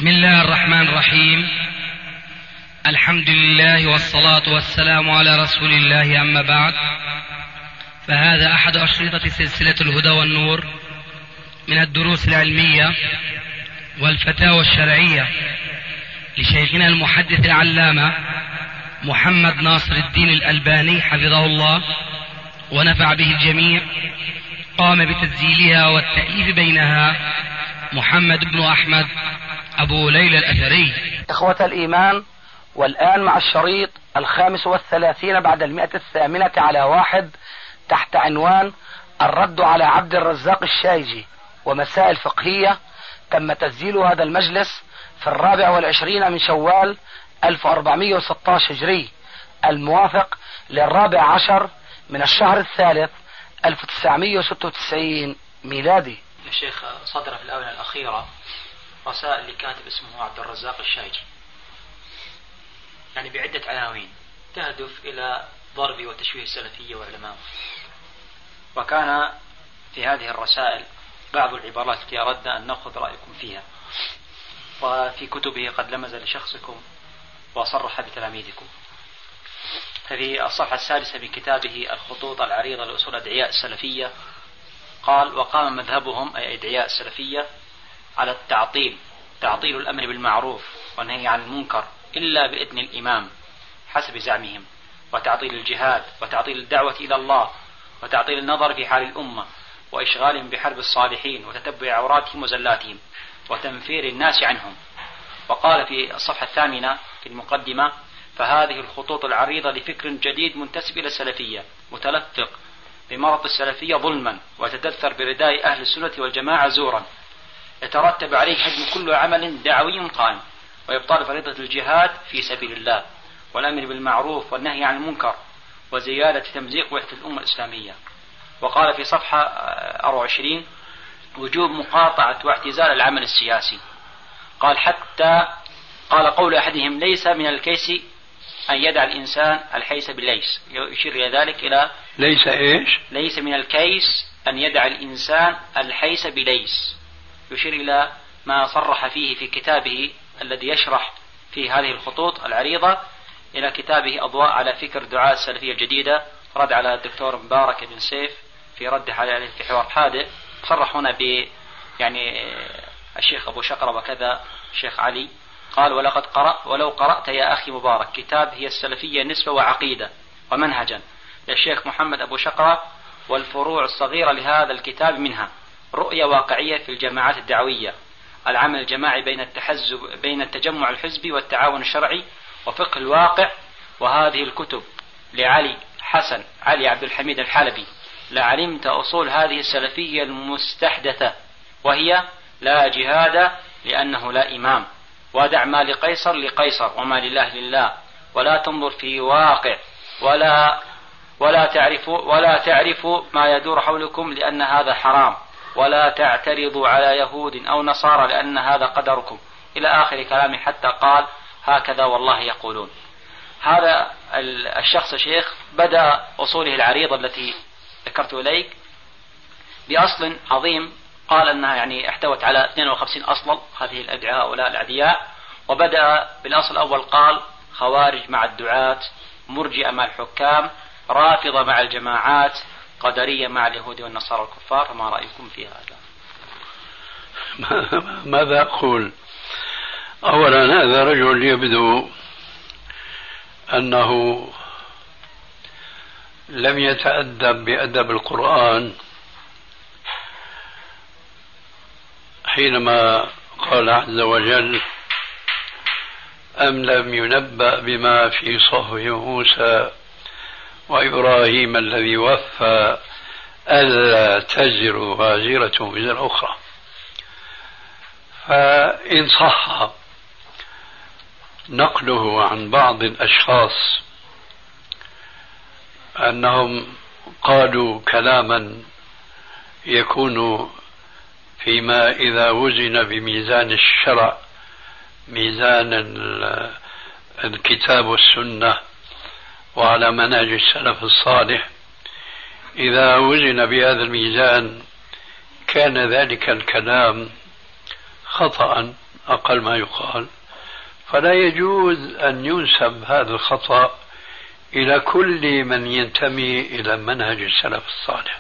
بسم الله الرحمن الرحيم. الحمد لله والصلاة والسلام على رسول الله، أما بعد، فهذا أحد أشرطة سلسلة الهدى والنور من الدروس العلمية والفتاوى الشرعية لشيخنا المحدث العلامة محمد ناصر الدين الألباني حفظه الله ونفع به الجميع. قام بتسجيلها والتأليف بينها محمد بن أحمد أبو ليلى الأثري. إخوة الإيمان، والآن مع الشريط 35 بعد 108 على 1 تحت عنوان الرد على عبد الرزاق الشايجي ومسائل فقهية. تم تسجيل هذا المجلس في 24 من شوال 1416 هجري، الموافق 14 من الشهر الثالث 1996 ميلادي. الشيخ صدر في الآونة الأخيرة رسائل لكاتب اسمه عبد الرزاق الشايجي، يعني بعدة عناوين تهدف إلى ضرب وتشويه السلفية وعلمائه. وكان في هذه الرسائل بعض العبارات التي أردنا أن نأخذ رأيكم فيها، وفي كتبه قد لمز لشخصكم وصرح بتلاميذكم. ففي الصفحة 6 من كتابه الخطوط العريضة لأصول أدعياء السلفية قال: وقام مذهبهم أي أدعياء السلفية على تعطيل الأمر بالمعروف والنهي عن المنكر إلا بإذن الإمام حسب زعمهم، وتعطيل الجهاد، وتعطيل الدعوة إلى الله، وتعطيل النظر في حال الأمة، وإشغالهم بحرب الصالحين وتتبع عوراتهم وزلاتهم، وتنفير الناس عنهم. وقال في الصفحة 8 في المقدمة: فهذه الخطوط العريضة لفكر جديد منتسب إلى السلفية، متلفق بمرض السلفية ظلما، ويتدثر برداء أهل السنة والجماعة زورا، يترتب عليه هدم كل عمل دعوي قائم، ويبطل فريضة الجهاد في سبيل الله، والأمر بالمعروف والنهي عن المنكر، وزيادة تمزيق وحدة الأمة الإسلامية. وقال في صفحة 24: وجوب مقاطعة واعتزال العمل السياسي. قال قول أحدهم: ليس من الكيس أن يدع الإنسان الحيس بالليس، يشير إلى ذلك إلى ليس من الكيس أن يدع الإنسان الحيس بليس، يشير إلى ما صرح فيه في كتابه الذي يشرح في هذه الخطوط العريضة، إلى كتابه أضواء على فكر دعاة السلفية الجديدة، رد على الدكتور مبارك بن سيف في رده عليه في حوار حادث. صرح هنا يعني الشيخ أبو شقرة وكذا الشيخ علي. قال: ولو قرأت يا أخي مبارك كتاب هي السلفية نسبة وعقيدة ومنهجا للشيخ محمد أبو شقرة، والفروع الصغيرة لهذا الكتاب منها رؤية واقعية في الجماعات الدعوية، العمل الجماعي بين التجمع الحزبي والتعاون الشرعي، وفقه الواقع. وهذه الكتب لعلي حسن علي عبد الحميد الحلبي لعلمت أصول هذه السلفية المستحدثة، وهي: لا جهاد لأنه لا إمام، ودع ما لقيصر لقيصر وما لله لله، ولا تنظر في واقع، ولا تعرف ما يدور حولكم لأن هذا حرام، ولا تعترضوا على يهود أو نصارى لأن هذا قدركم، إلى آخر كلامه، حتى قال: هكذا والله يقولون. هذا الشخص الشيخ بدأ أصوله العريضة التي ذكرت إليك بأصل عظيم، قال أنها يعني احتوت على 52 أصلا هذه الأدعاء هؤلاء الأدعياء. وبدأ بالأصل الأول قال: خوارج مع الدعاة، مرجئة مع الحكام، رافضة مع الجماعات، قدرية مع اليهود والنصارى الكفار. فما رأيكم في هذا؟ ماذا أقول؟ أولا، هذا رجل يبدو أنه لم يتأدب بأدب القرآن حينما قال عز وجل: أم لم ينبأ بما في صحف موسى وإبراهيم الذي وفى ألا تزر وازرة وزر أخرى. فإن صح نقله عن بعض الأشخاص أنهم قالوا كلاما يكون فيما إذا وزن بميزان الشرع، ميزان الكتاب والسنة وعلى منهج السلف الصالح، إذا وزن بهذا الميزان كان ذلك الكلام خطأ أقل ما يقال. فلا يجوز أن ينسب هذا الخطأ إلى كل من ينتمي إلى منهج السلف الصالح.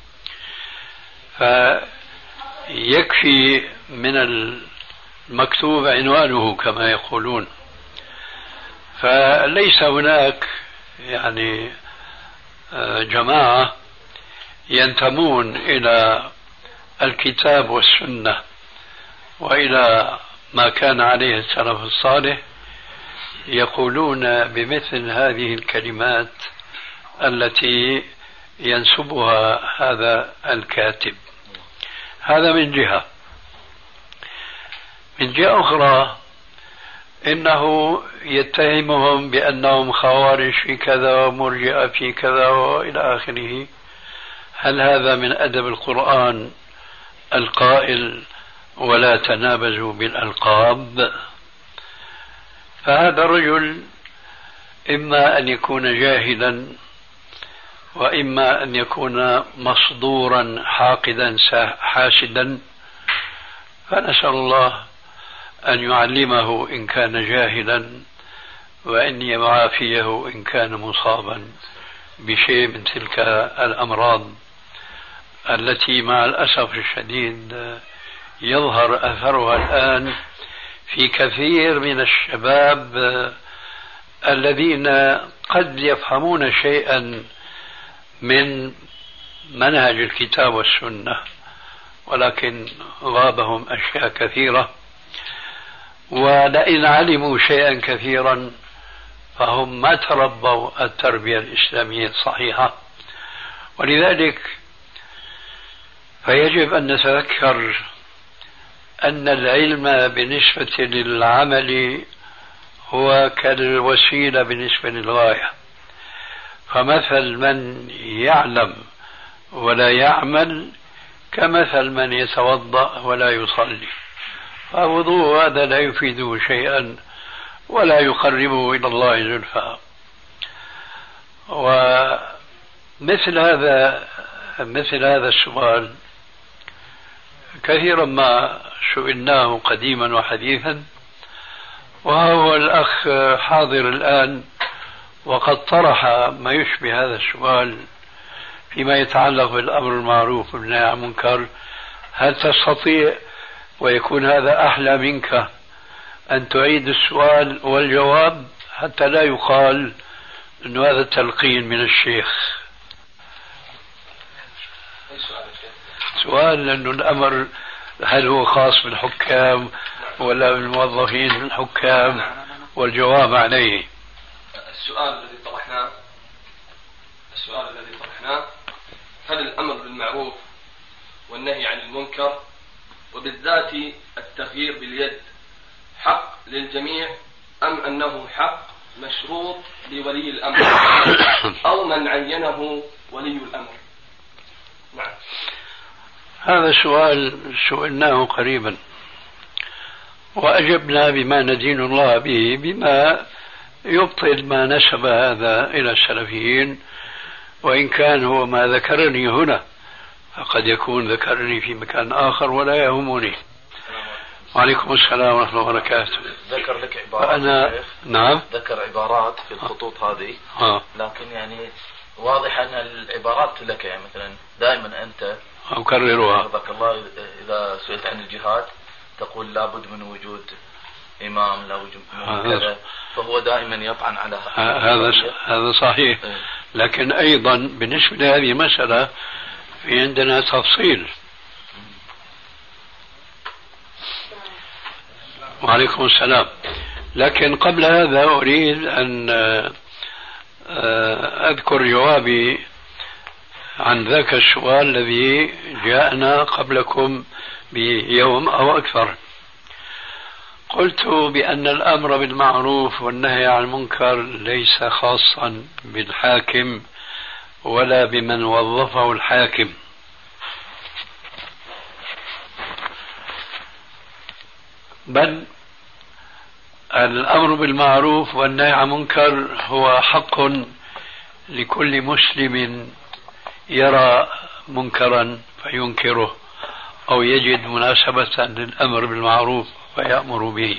فيكفي من المكتوب عنوانه كما يقولون. فليس هناك يعني جماعة ينتمون إلى الكتاب والسنة وإلى ما كان عليه السلف الصالح يقولون بمثل هذه الكلمات التي ينسبها هذا الكاتب. هذا من جهة. من جهة أخرى إنه يتهمهم بأنهم خوارج في كذا ومرجئة في كذا وإلى آخره. هل هذا من أدب القرآن القائل ولا تنابزوا بالألقاب؟ فهذا الرجل إما أن يكون جاهلا وإما أن يكون مصدورا حاقدا حاسدا، فنسأل الله أن يعلمه إن كان جاهلا وأن يعافيه إن كان مصابا بشيء من تلك الأمراض التي مع الأسف الشديد يظهر أثرها الآن في كثير من الشباب الذين قد يفهمون شيئا من منهج الكتاب والسنة ولكن غابهم أشياء كثيرة، ولئن علموا شيئا كثيرا فهم ما تربوا التربية الإسلامية الصحيحة. ولذلك فيجب أن نتذكر أن العلم بالنسبة للعمل هو كالوسيلة بالنسبة للغاية. فمثل من يعلم ولا يعمل كمثل من يتوضأ ولا يصلي، فوضوء هذا لا يفيده شيئا ولا يقربه إلى الله زلفى. ومثل هذا السؤال كثيرا ما سئلناه قديما وحديثا، وهو الأخ حاضر الآن وقد طرح ما يشبه هذا السؤال فيما يتعلق بالأمر المعروف والنهي عن المنكر. هل تستطيع ويكون هذا أحلى منك أن تعيد السؤال والجواب حتى لا يقال أن هذا التلقين من الشيخ؟ سؤال لأنه الأمر هل هو خاص بالحكام ولا بالموظفين في الحكام، والجواب عليه. السؤال الذي طرحناه هل الأمر بالمعروف والنهي عن المنكر وبالذات التغيير باليد حق للجميع أم أنه حق مشروط لولي الأمر أو من عينه ولي الأمر؟ نعم. هذا السؤال سئلناه قريبا وأجبنا بما ندين الله به، بما يبطل ما نسب هذا إلى السلفيين، وإن كان هو ما ذكرني هنا فقد يكون ذكرني في مكان آخر ولا يهمني. وعليكم السلام ورحمة الله وبركاته. ذكر لك عبارات. نعم، ذكر عبارات في الخطوط هذه، لكن يعني واضح أن العبارات لك، يعني مثلا دائما أنت أكررها رضاك الله إذا سئلت عن الجهاد تقول لابد من وجود إمام، لا وجود من كذا، فهو دائما يطعن على هذا صحيح. لكن أيضا بالنسبة لهذه المسألة في عندنا تفصيل. وعليكم السلام. لكن قبل هذا أريد أن أذكر جوابي عن ذاك السؤال الذي جاءنا قبلكم بيوم أو أكثر. قلت بأن الأمر بالمعروف والنهي عن المنكر ليس خاصا بالحاكم ولا بمن وظفه الحاكم، بل الأمر بالمعروف والنهي عن المنكر هو حق لكل مسلم يرى منكرا فينكره أو يجد مناسبة للأمر بالمعروف ويأمر به.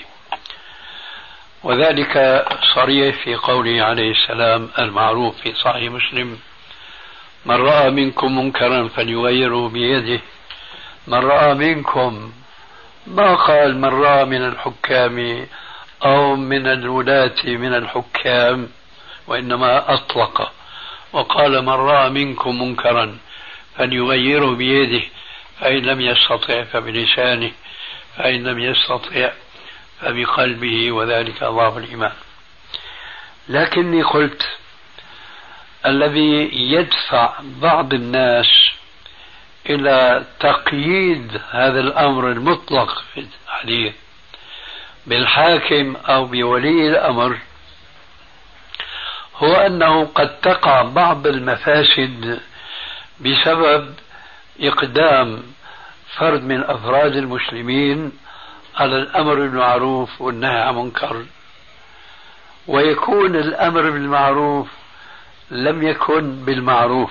وذلك صريح في قوله عليه السلام المعروف في صحيح مسلم: من رأى منكم منكرا فليغيره بيده. من رأى منكم، ما قال من رأى من الحكام أو من الولاة من الحكام، وإنما أطلق وقال من رأى منكم منكرا فليغيره بيده، فإن لم يستطع فبلسانه، فإن لم يستطع فبقلبه، وذلك أضعف الإيمان. لكني قلت الذي يدفع بعض الناس إلى تقييد هذا الأمر المطلق في الحديث بالحاكم أو بولي الأمر هو أنه قد تقع بعض المفاسد بسبب إقدام فرد من أفراد المسلمين على الأمر بالمعروف والنهي عن المنكر، ويكون الأمر بالمعروف لم يكن بالمعروف،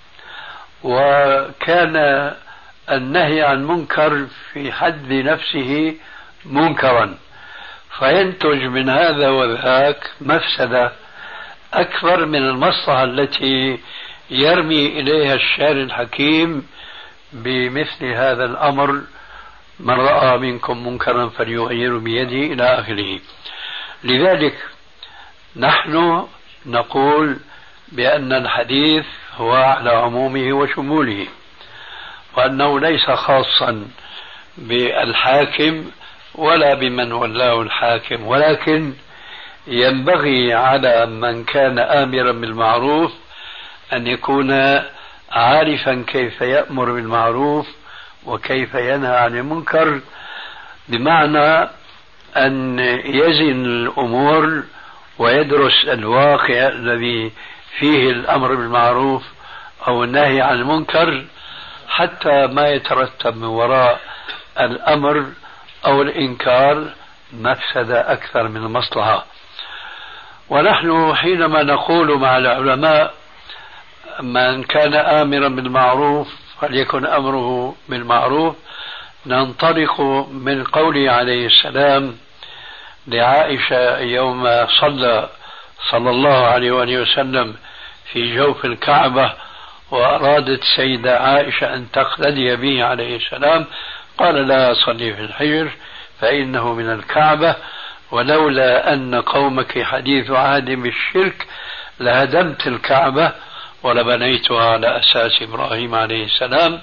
وكان النهي عن منكر في حد نفسه منكرا، فينتج من هذا وذاك مفسدة أكبر من المصلحة التي يرمي إليها الشارع الحكيم بمثل هذا الأمر: من رأى منكم منكرا فليغيره بيده، إلى آخره. لذلك نحن نقول بأن الحديث هو على عمومه وشموله، وأنه ليس خاصا بالحاكم ولا بمن ولاه الحاكم، ولكن ينبغي على من كان آمرا بالمعروف أن يكون عارفا كيف يأمر بالمعروف وكيف ينهى عن المنكر، بمعنى أن يزن الأمور ويدرس الواقع الذي فيه الأمر بالمعروف أو النهي عن المنكر، حتى ما يترتب من وراء الأمر أو الإنكار مفسدة أكثر من المصلحة. ونحن حينما نقول مع العلماء من كان آمرا بالمعروف فليكن أمره بالمعروف، ننطلق من قوله عليه السلام لعائشة يوم صلى الله عليه وآله وسلم في جوف الكعبة، وأرادت سيدة عائشة أن تقتدي به عليه السلام، قال: لا صلي في الحجر فإنه من الكعبة، ولولا أن قومك حديث عهد بالشرك لهدمت الكعبة ولبنيتها على أساس إبراهيم عليه السلام،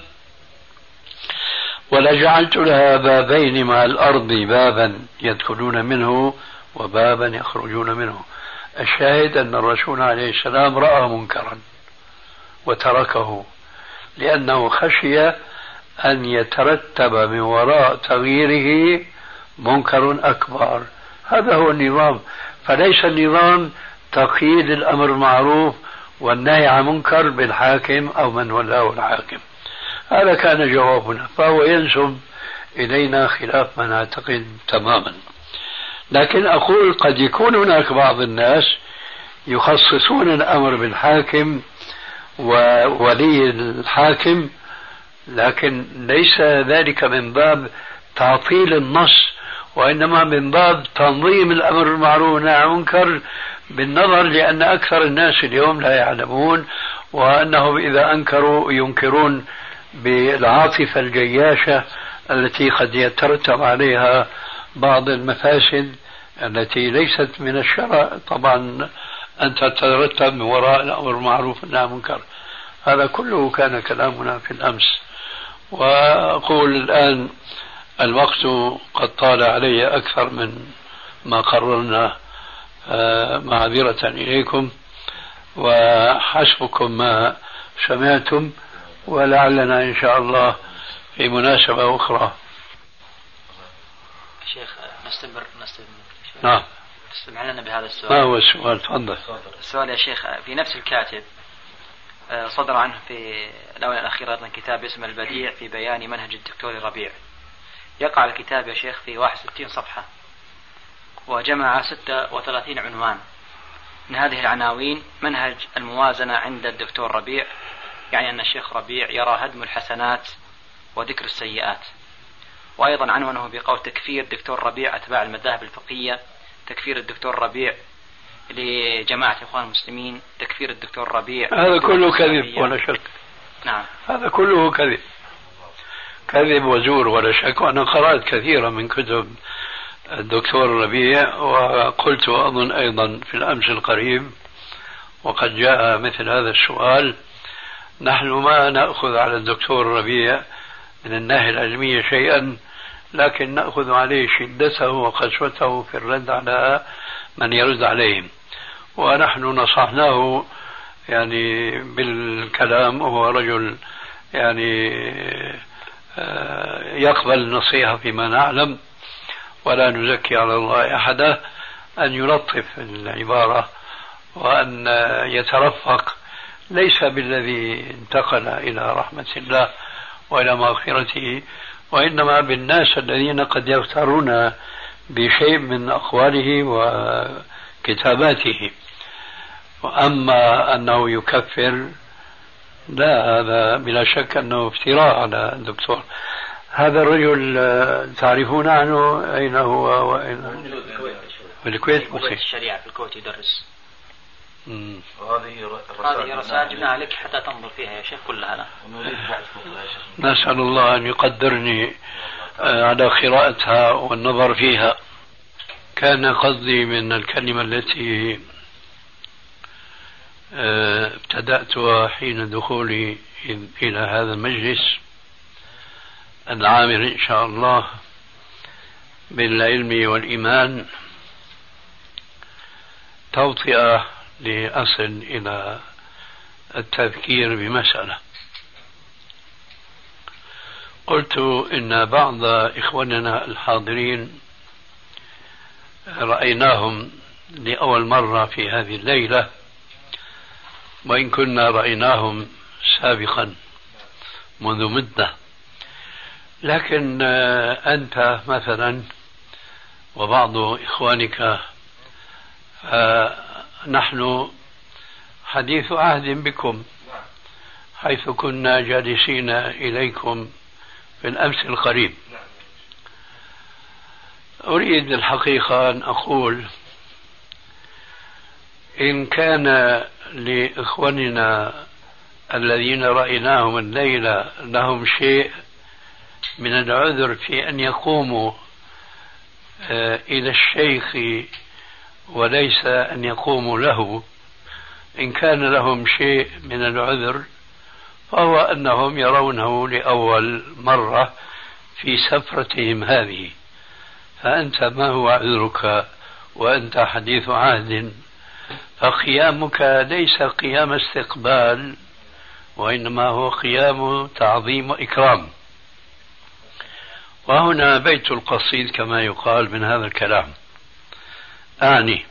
ولجعلت لها بابين مع الأرض، بابا يدخلون منه وبابا يخرجون منه. الشاهد أن الرسول عليه السلام رأى منكرا وتركه لأنه خشي أن يترتب من وراء تغييره منكر أكبر. هذا هو النظام، فليس النظام تقييد الأمر المعروف والنهي عن منكر بالحاكم أو من ولاه الحاكم. هذا كان جوابنا، فهو ينسب إلينا خلاف ما نعتقد تماما. لكن أقول قد يكون هناك بعض الناس يخصصون الأمر بالحاكم وولي الحاكم، لكن ليس ذلك من باب تعطيل النص، وإنما من باب تنظيم الأمر بالمعروف والنهي عن المنكر، بالنظر لأن أكثر الناس اليوم لا يعلمون، وأنهم إذا أنكروا ينكرون بالعاطفة الجياشة التي قد يترتب عليها بعض المفاسد التي ليست من الشرع طبعا أن تترتب من وراء الأمر المعروف والنهي عن المنكر. هذا كله كان كلامنا في الأمس. وأقول الآن الوقت قد طال علي أكثر من ما قررنا، معذرة إليكم، وحسبكم ما سمعتم، ولعلنا إن شاء الله في مناسبة أخرى. شيخ نستمر. نعم. استمع لنا بهذا السؤال. ما هو السؤال؟ تفضل. السؤال يا شيخ في نفس الكاتب صدر عنه في الآونة الأخيرة أيضا كتاب اسمه البديع في بيان منهج الدكتور ربيع. يقع الكتاب يا شيخ في 61 صفحة، وجمع 36 عنوان. من هذه العناوين منهج الموازنة عند الدكتور ربيع، يعني أن الشيخ ربيع يرى هدم الحسنات وذكر السيئات. وأيضا عنونه بقول تكفير دكتور ربيع أتباع المذاهب الفقهية، تكفير الدكتور ربيع لجماعة إخوان المسلمين، تكفير الدكتور ربيع. هذا كله كذب ولا شك. نعم. هذا كله كذب، كذب وزور ولا شك. وأنا قرأت كثيرا من كتب الدكتور ربيع، وقلت أظن أيضا في الأمس القريب وقد جاء مثل هذا السؤال: نحن ما نأخذ على الدكتور ربيع من الناحية العلمية شيئا، لكن نأخذ عليه شدته وقسوته في الرد على من يرد عليهم، ونحن نصحناه يعني بالكلام، وهو رجل يعني يقبل النصيحة فيما نعلم، ولا نزكي على الله أحدا، أن يلطف العبارة وأن يترفق، ليس بالذي انتقل إلى رحمة الله وإلى مغفرته، وإنما بالناس الذين قد يغترون بشيء من أقواله وكتاباته. وأما أنه يكفر، لا، هذا بلا شك أنه افتراء على الدكتور. هذا الرجل تعرفون عنه أين هو وأين؟ في الكويت. في الشريعة في الكويت يدرس. وهذه رسائل جبناها لك حتى تنظر فيها يا شيخ كلها. نسأل الله أن يقدرني على قراءتها والنظر فيها. كان قصدي من الكلمة التي ابتدأتها حين دخولي إلى هذا المجلس العامر إن شاء الله بالعلم والإيمان، توطئة لأصل إلى التذكير بمسألة. قلت إن بعض إخواننا الحاضرين رأيناهم لأول مرة في هذه الليلة، وإن كنا رأيناهم سابقا منذ مدة، لكن أنت مثلا وبعض إخوانك نحن حديث عهد بكم، حيث كنا جالسين إليكم في الأمس القريب. أريد الحقيقة أن أقول إن كان لإخواننا الذين رأيناهم الليلة لهم شيء من العذر في أن يقوموا إلى الشيخ وليس أن يقوموا له، إن كان لهم شيء من العذر فهو أنهم يرونه لأول مرة في سفرتهم هذه. فأنت ما هو عذرك وأنت حديث عهد؟ فقيامك ليس قيام استقبال، وإنما هو قيام تعظيم وإكرام. وهنا بيت القصيد كما يقال من هذا الكلام. أعني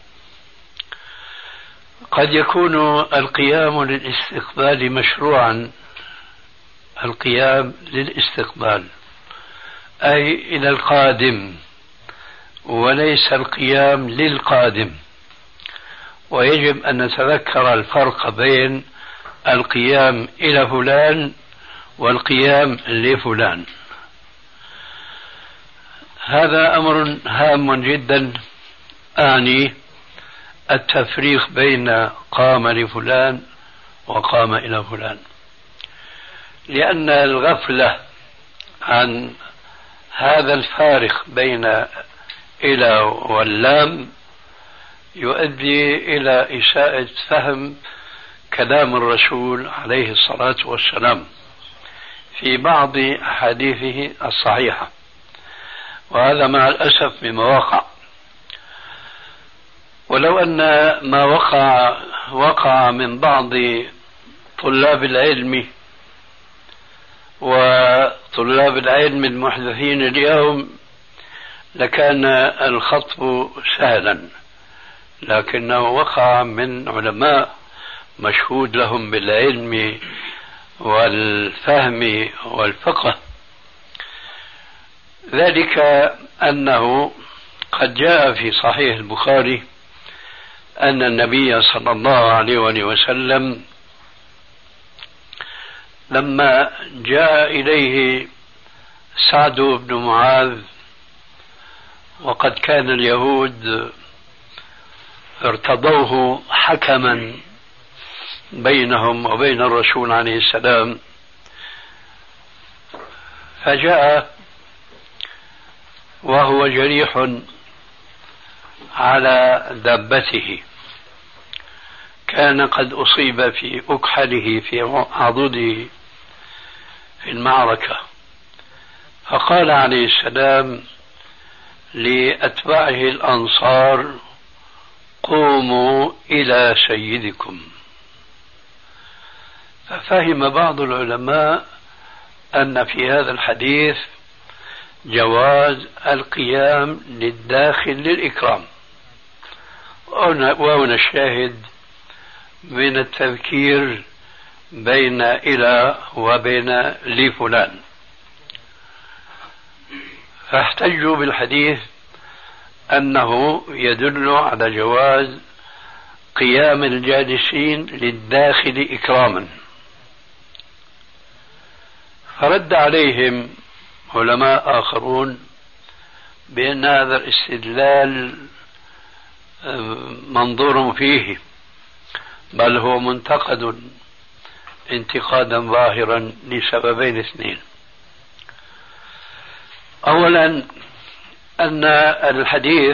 قد يكون القيام للاستقبال مشروعا، القيام للاستقبال أي إلى القادم، وليس القيام للقادم. ويجب أن نتذكر الفرق بين القيام إلى فلان والقيام لفلان. هذا أمر هام جدا، أعني التفريق بين قام لفلان وقام إلى فلان، لأن الغفلة عن هذا الفارق بين إلى واللام يؤدي إلى إساءة فهم كلام الرسول عليه الصلاة والسلام في بعض أحاديثه الصحيحة، وهذا مع الأسف مما وقع. ولو أن ما وقع من بعض طلاب العلم وطلاب العلم المحدثين اليوم لكان الخطب سهلا، لكنه وقع من علماء مشهود لهم بالعلم والفهم والفقه. ذلك أنه قد جاء في صحيح البخاري أن النبي صلى الله عليه وسلم لما جاء إليه سعد بن معاذ، وقد كان اليهود ارتضوه حكما بينهم وبين الرسول عليه السلام، فجاء وهو جريح على دابته، كان قد أصيب في أكحله في عضده في المعركة، فقال عليه السلام لأتباعه الأنصار: قوموا إلى سيدكم. ففهم بعض العلماء أن في هذا الحديث جواز القيام للداخل للإكرام، وهنا الشاهد من التذكير بين إلى وبين لفلان. فاحتجوا بالحديث أنه يدل على جواز قيام الجالسين للداخل إكراما. فرد عليهم علماء آخرون بأن هذا الاستدلال منظور فيه، بل هو منتقد انتقادا ظاهرا لسببين اثنين. أولا أن الحديث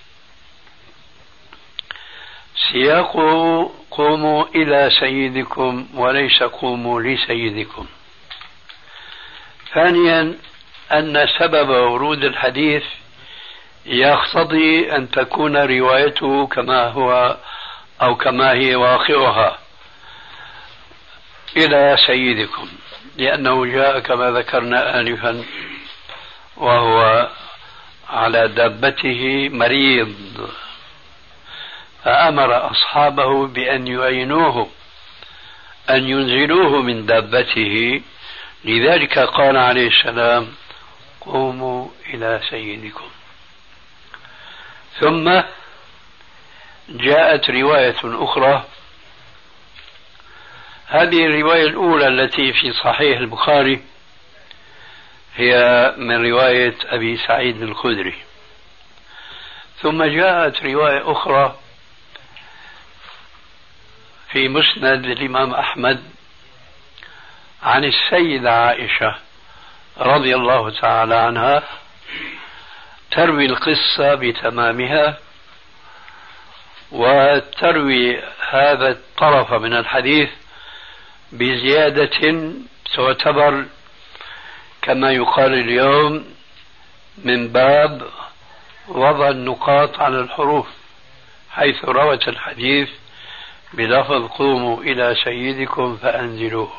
سياقه قوموا إلى سيدكم وليس قوموا لسيدكم. ثانيا أن سبب ورود الحديث يقتضي أن تكون روايته كما هو أو كما هي واقعها إلى سيدكم، لأنه جاء كما ذكرنا آنفا وهو على دابته مريض، فأمر أصحابه بأن يعينوه أن ينزلوه من دابته، لذلك قال عليه السلام: قوموا إلى سيدكم. ثم جاءت رواية أخرى، هذه الرواية الأولى التي في صحيح البخاري هي من رواية أبي سعيد الخدري، ثم جاءت رواية أخرى في مسند الإمام أحمد عن السيدة عائشة رضي الله تعالى عنها، تروي القصة بتمامها وتروي هذا الطرف من الحديث بزيادة تعتبر كما يقال اليوم من باب وضع النقاط على الحروف، حيث روت الحديث بلفظ قوموا إلى سيدكم فأنزلوه،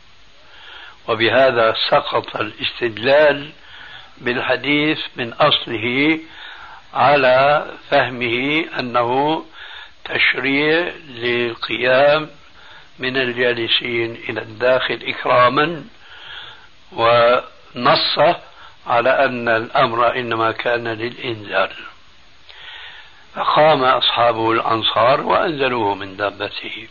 وبهذا سقط الاستدلال بالحديث من أصله على فهمه أنه تشريع للقيام من الجالسين إلى الداخل إكراما، ونص على أن الأمر إنما كان للإنزال، فقام أصحابه الأنصار وأنزلوه من دابته.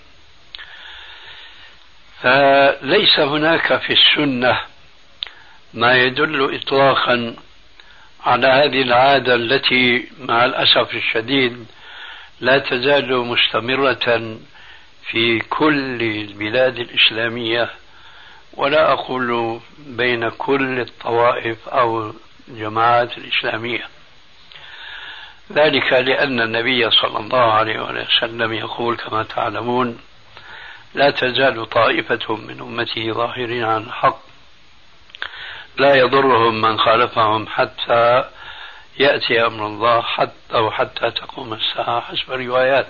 فليس هناك في السنة ما يدل إطلاقا على هذه العادة التي مع الأسف الشديد لا تزال مستمرة في كل البلاد الإسلامية، ولا أقول بين كل الطوائف أو الجماعات الإسلامية، ذلك لأن النبي صلى الله عليه وسلم يقول كما تعلمون: لا تزال طائفة من أمتي ظاهرين عن الحق لا يضرهم من خالفهم حتى يأتي أمر الله حتى تقوم الساعة، حسب الروايات.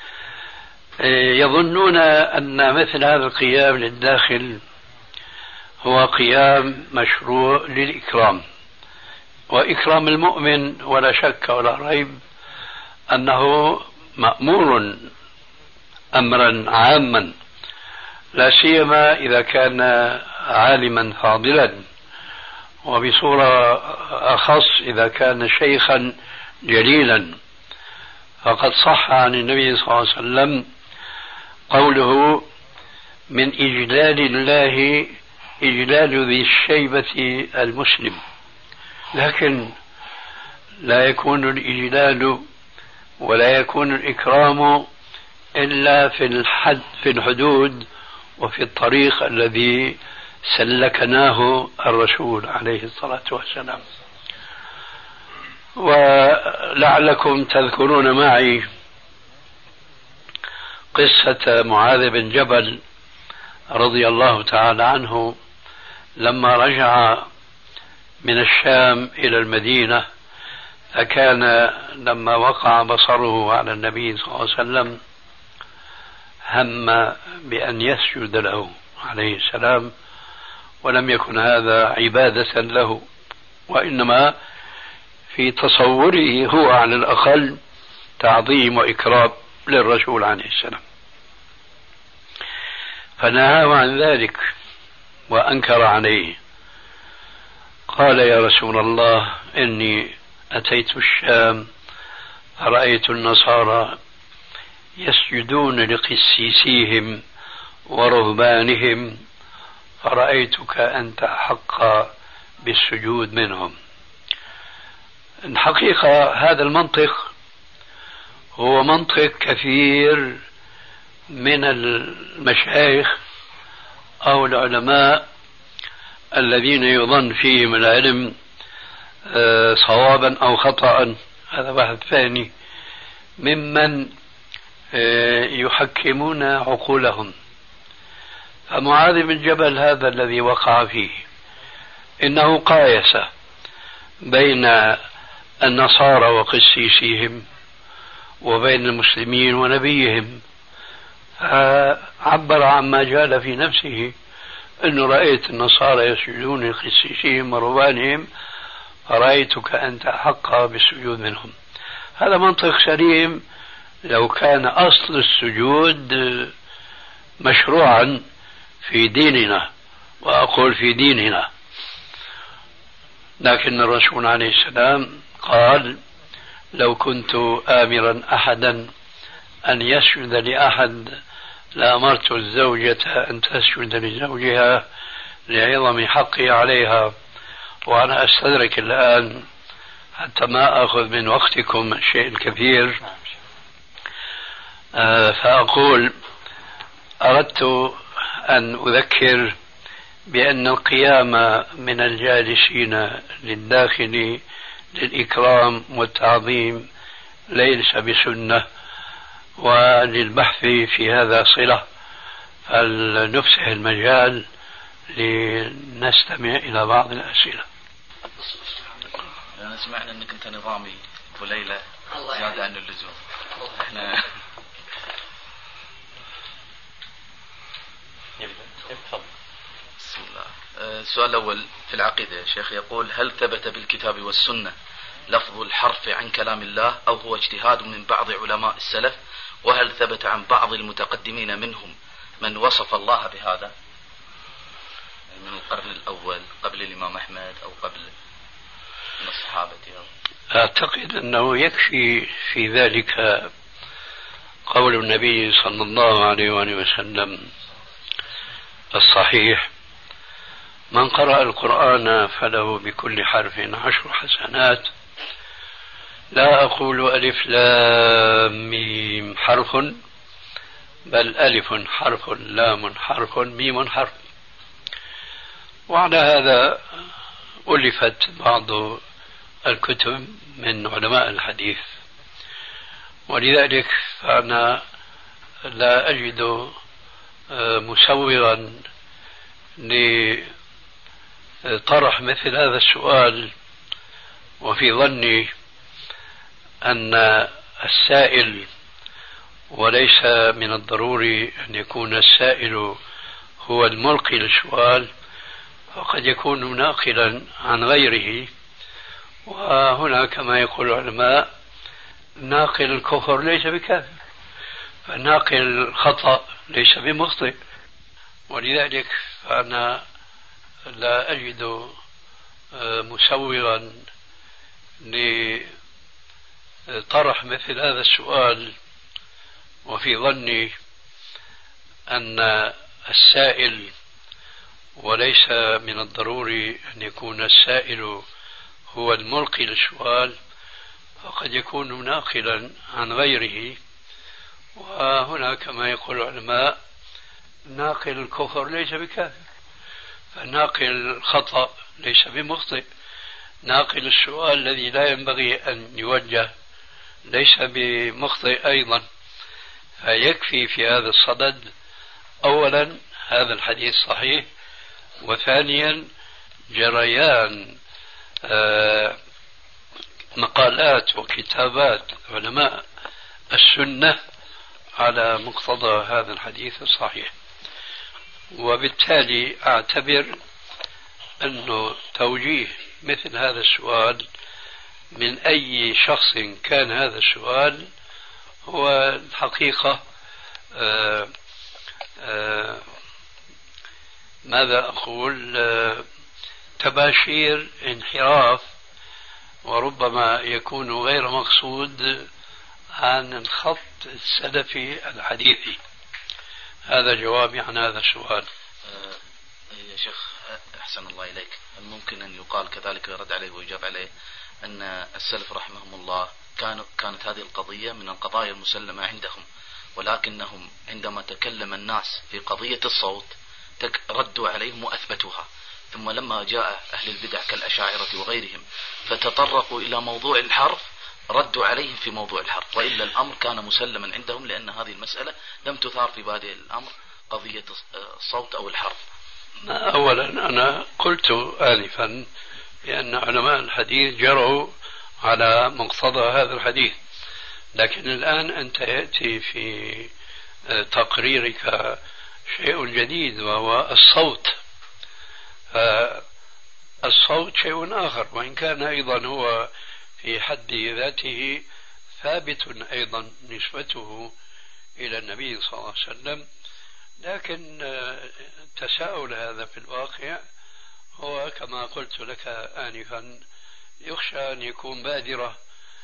يظنون أن مثل هذا القيام للداخل هو قيام مشروع للإكرام، وإكرام المؤمن ولا شك ولا ريب أنه مأمور أمرا عاما، لا سيما إذا كان عالما فاضلا، وبصورة أخص إذا كان شيخا جليلا. فقد صح عن النبي صلى الله عليه وسلم قوله: من إجلال الله إجلال ذي الشيبة المسلم. لكن لا يكون الإجلال ولا يكون الإكرام إلا في الحدود وفي الطريق الذي سلكناه الرسول عليه الصلاة والسلام. ولعلكم تذكرون معي قصة معاذ بن جبل رضي الله تعالى عنه لما رجع من الشام إلى المدينة، فكان لما وقع بصره على النبي صلى الله عليه وسلم هم بأن يسجد له عليه السلام، ولم يكن هذا عبادة له، وإنما في تصوره هو على الأقل تعظيم وإكرام للرسول عليه السلام، فنهاه عن ذلك وأنكر عليه. قال: يا رسول الله، إني أتيت الشام فرأيت النصارى يسجدون لقسيسيهم ورهبانهم، فرأيتك أنت أحق بالسجود منهم. الحقيقة هذا المنطق هو منطق كثير من المشايخ أو العلماء الذين يظن فيهم العلم صوابا أو خطأ، هذا واحد ثاني، ممن يحكمون عقولهم. فمعاذ بن جبل هذا الذي وقع فيه إنه قايس بين النصارى وقسيسيهم وبين المسلمين ونبيهم، عبر عما جال في نفسه، أنه رأيت النصارى يسجدون لقسيسيهم ورهبانهم فرأيتك أنت أحق بالسجود منهم. هذا منطق سليم لو كان أصل السجود مشروعا في ديننا، وأقول في ديننا، لكن الرسول عليه السلام قال: لو كنت آمرا أحدا أن يسجد لأحد لأمرت الزوجة أن تسجد لزوجها لعظم حقي عليها. وأنا أستدرك الآن حتى ما أخذ من وقتكم الشيء الكثير، فأقول: أردت أن أذكر بأن القيام من الجالسين للداخل للإكرام والتعظيم ليس بسنة، وللبحث في هذا صلة، فلنفسح المجال لنستمع إلى بعض الأسئلة. أنا سمعنا أنك أنت نظامي أبو ليلى زيادة عن اللزوم. احنا بسم الله. السؤال الأول في العقيدة يا شيخ، يقول: هل ثبت بالكتاب والسنة لفظ الحرف عن كلام الله أو هو اجتهاد من بعض علماء السلف؟ وهل ثبت عن بعض المتقدمين منهم من وصف الله بهذا من القرن الأول قبل الإمام أحمد أو قبل من الصحابة؟ أعتقد أنه يكفي في ذلك قول النبي صلى الله عليه وآله وسلم الصحيح: من قرأ القرآن فله بكل حرف 10 حسنات. لا أقول ألف لام ميم حرف، بل ألف حرف، لام حرف، ميم حرف. وعلى هذا ألفت بعض الكتب من علماء الحديث، ولذلك فأنا لا أجد مسوغا لطرح مثل هذا السؤال، وفي ظني أن السائل، وليس من الضروري أن يكون السائل هو الملقي للسؤال، فقد يكون مناقلا عن غيره، وهنا كما يقول العلماء: ناقل الكفر ليس بكافر، فناقل الخطأ ليس بمخطئ. ولذلك فأنا لا أجد مسوغا لطرح مثل هذا السؤال، وفي ظني أن السائل، وليس من الضروري أن يكون السائل هو الملقي للسؤال فقد يكون ناقلا عن غيره، وهنا كما يقول العلماء ناقل الكفر ليس بكافر، فناقل الخطأ ليس بمخطئ، ناقل السؤال الذي لا ينبغي أن يوجه ليس بمخطئ أيضا. فيكفي في هذا الصدد أولا هذا الحديث صحيح، وثانيا جريان مقالات وكتابات علماء السنة على مقتضى هذا الحديث الصحيح. وبالتالي أعتبر أنه توجيه مثل هذا السؤال من أي شخص كان هذا السؤال هو الحقيقة ماذا أقول تباشير انحراف، وربما يكون غير مقصود عن الخط السلفي الحديثي. هذا جوابي عن هذا السؤال. يا شيخ أحسن الله إليك، ممكن أن يقال كذلك يرد عليه ويجاب عليه أن السلف رحمهم الله كانت هذه القضية من القضايا المسلمة عندهم، ولكنهم عندما تكلم الناس في قضية الصوت ردوا عليهم وأثبتوها، ثم لما جاء أهل البدع كالأشاعرة وغيرهم فتطرقوا إلى موضوع الحرف ردوا عليهم في موضوع الحرف، وإلا الأمر كان مسلما عندهم، لأن هذه المسألة لم تثار في بادئ الأمر قضية الصوت أو الحرف. أولا أنا قلت آنفا بأن علماء الحديث جروا على مقتضى هذا الحديث، لكن الآن أنت يأتي في تقريرك شيء جديد وهو الصوت. الصوت شيء آخر، وإن كان أيضا هو في حد ذاته ثابت أيضا نسبته إلى النبي صلى الله عليه وسلم، لكن التساؤل هذا في الواقع هو كما قلت لك آنفا يخشى أن يكون بادرة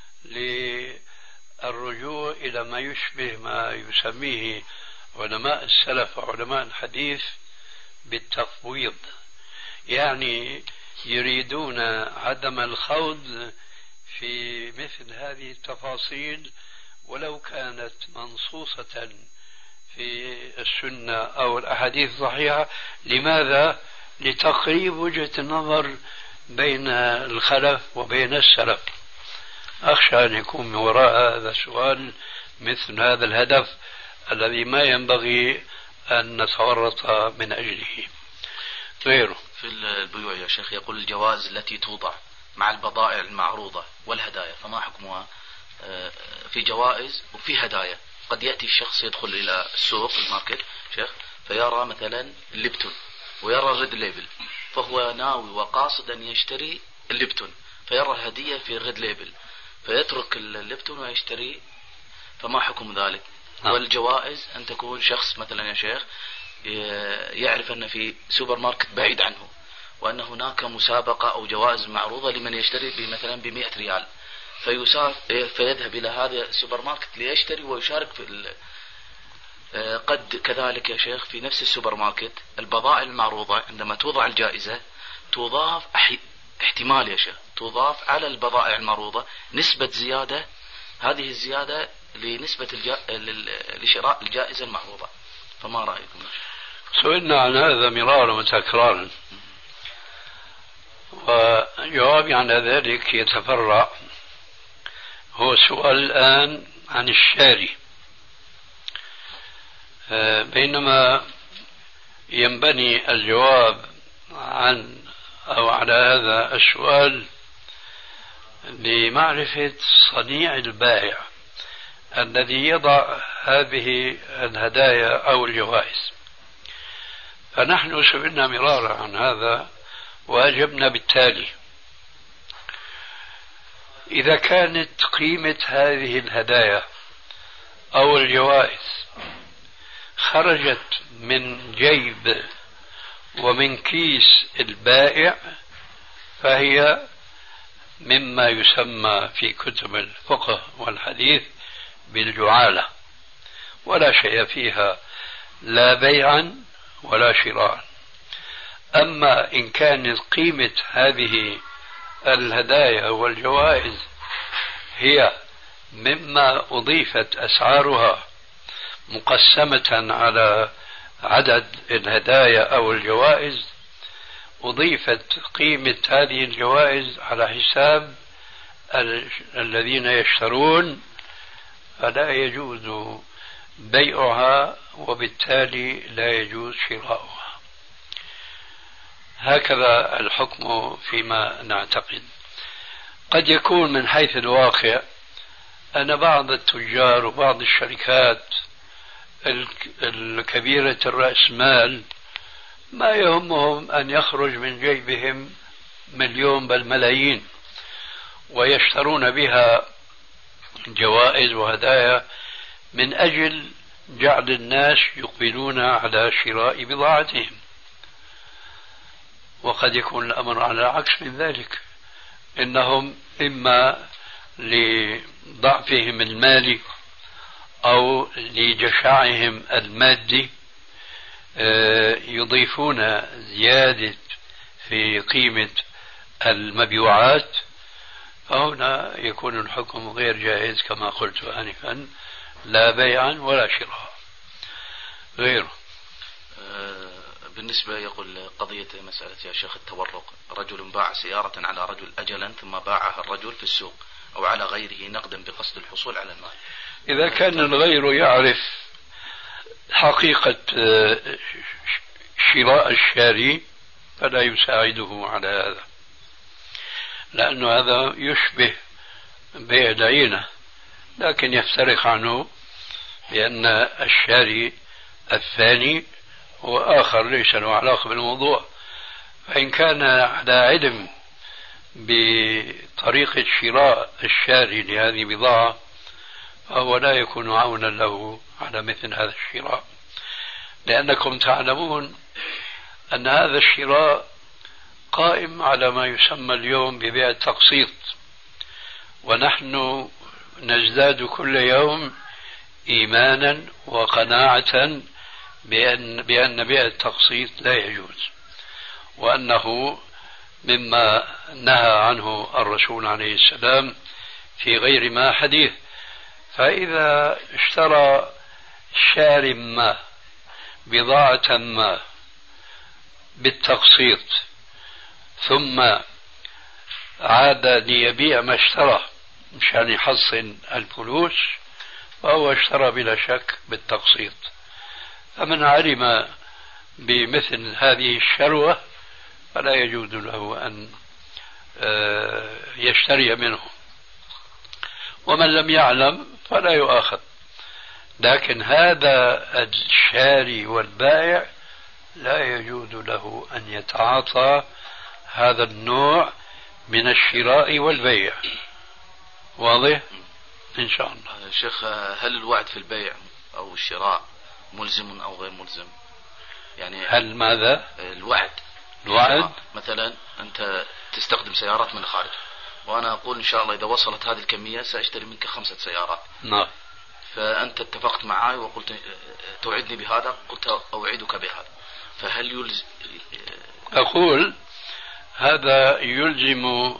للرجوع إلى ما يشبه ما يسميه علماء السلف وعلماء الحديث بالتفويض، يعني يريدون عدم الخوض في مثل هذه التفاصيل ولو كانت منصوصة في السنة أو الأحاديث الصحيحة. لماذا؟ لتقريب وجهة النظر بين الخلف وبين السلف. أخشى أن يكون من وراء هذا السؤال مثل هذا الهدف الذي ما ينبغي أن نتورط من أجله. غيره في البيوع يا شيخ يقول الجوائز التي توضع مع البضائع المعروضة والهدايا، فما حكمها؟ في جوائز وفي هدايا. قد يأتي الشخص يدخل إلى السوق الماركت شيخ فيرى مثلا الليبتون ويرى ريد ليبل، فهو ناوي وقاصد أن يشتري الليبتون، فيرى الهدية في ريد ليبل فيترك الليبتون ويشتري، فما حكم ذلك؟ والجوائز أن تكون شخص مثلا يا شيخ يعرف أن في سوبر ماركت بعيد عنه وأن هناك مسابقة أو جوائز معروضة لمن يشتري مثلا ب100 ريال، فيذهب إلى هذا السوبر ماركت ليشتري ويشارك في قد كذلك يا شيخ في نفس السوبر ماركت البضائع المعروضة عندما توضع الجائزة تضاف احتمال يا شيخ تضاف على البضائع المعروضة نسبة زيادة، هذه الزيادة لنسبة لشراء الجائزة المعروضة، فما رأيكم؟ سئلنا عن هذا مرارا وتكرارا، وجوابي عن ذلك يتفرع. هو السؤال الآن عن الشاري، بينما ينبني الجواب عن أو على هذا السؤال لمعرفة صنيع البائع الذي يضع هذه الهدايا أو الجوائز. فنحن سئلنا مرارا عن هذا وأجبنا بالتالي: إذا كانت قيمة هذه الهدايا أو الجوائز خرجت من جيب ومن كيس البائع فهي مما يسمى في كتب الفقه والحديث بالجعالة، ولا شيء فيها لا بيعا ولا شراء. أما إن كانت قيمة هذه الهدايا والجوائز هي مما أضيفت أسعارها مقسمة على عدد الهدايا أو الجوائز، أضيفت قيمة هذه الجوائز على حساب الذين يشترون، فلا يجوز بيعها وبالتالي لا يجوز شراؤها. هكذا الحكم فيما نعتقد. قد يكون من حيث الواقع أن بعض التجار وبعض الشركات الكبيرة الرأس مال ما يهمهم أن يخرج من جيبهم مليون بل ملايين، ويشترون بها جوائز وهدايا من أجل جعل الناس يقبلون على شراء بضاعتهم. وقد يكون الأمر على عكس من ذلك، إنهم إما لضعفهم المالي أو لجشعهم المادي يضيفون زيادة في قيمة المبيوعات، فهنا يكون الحكم غير جائز كما قلت آنفا، لا بيعا ولا شراء. غيره بالنسبة يقول قضية مسألة يا شيخ التورق، رجل باع سيارة على رجل أجلا ثم باعها الرجل في السوق أو على غيره نقدا بقصد الحصول على المال. إذا كان الغير يعرف حقيقة شراء الشاري فلا يساعده على هذا، لأن هذا يشبه بيع العينة، لكن يفترق عنه بأن الشاري الثاني هو آخر ليس له علاقة بالموضوع. فإن كان على علم بطريقة شراء الشاري لهذه البضاعة فهو لا يكون عونا له على مثل هذا الشراء، لأنكم تعلمون أن هذا الشراء قائم على ما يسمى اليوم ببيع التقسيط، ونحن نزداد كل يوم إيمانا وقناعة بأن بيع التقسيط لا يجوز، وأنه مما نهى عنه الرسول عليه السلام في غير ما حديث. فإذا اشترى شار ما بضاعة ما بالتقسيط ثم عاد ليبيع ما اشترى مشان يحصن الفلوس، فهو اشترى بلا شك بالتقسيط. فمن علم بمثل هذه الشروة فلا يجوز له أن يشتري منه، ومن لم يعلم فلا يؤاخذ. لكن هذا الشاري والبائع لا يجوز له أن يتعاطى هذا النوع من الشراء والبيع. واضح؟ إن شاء الله. شيخ، هل الوعد في البيع أو الشراء ملزم أو غير ملزم؟ يعني هل ماذا؟ الوعد مثلا أنت تستخدم سيارات من الخارج، وأنا أقول إن شاء الله إذا وصلت هذه الكمية سأشتري منك 5 سيارات. نعم. فأنت اتفقت معي وقلت توعدني بهذا، قلت أوعدك بهذا، فهل يلزم؟ أقول هذا يلزم